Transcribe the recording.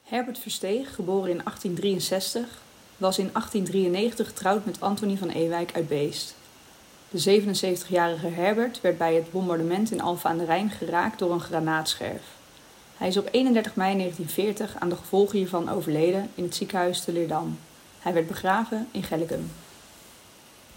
Herbert Versteeg, geboren in 1863, was in 1893 getrouwd met Antonie van Ewijk uit Beest. De 77-jarige Herbert werd bij het bombardement in Alphen aan den Rijn geraakt door een granaatscherf. Hij is op 31 mei 1940 aan de gevolgen hiervan overleden in het ziekenhuis te Leerdam. Hij werd begraven in Gellicum.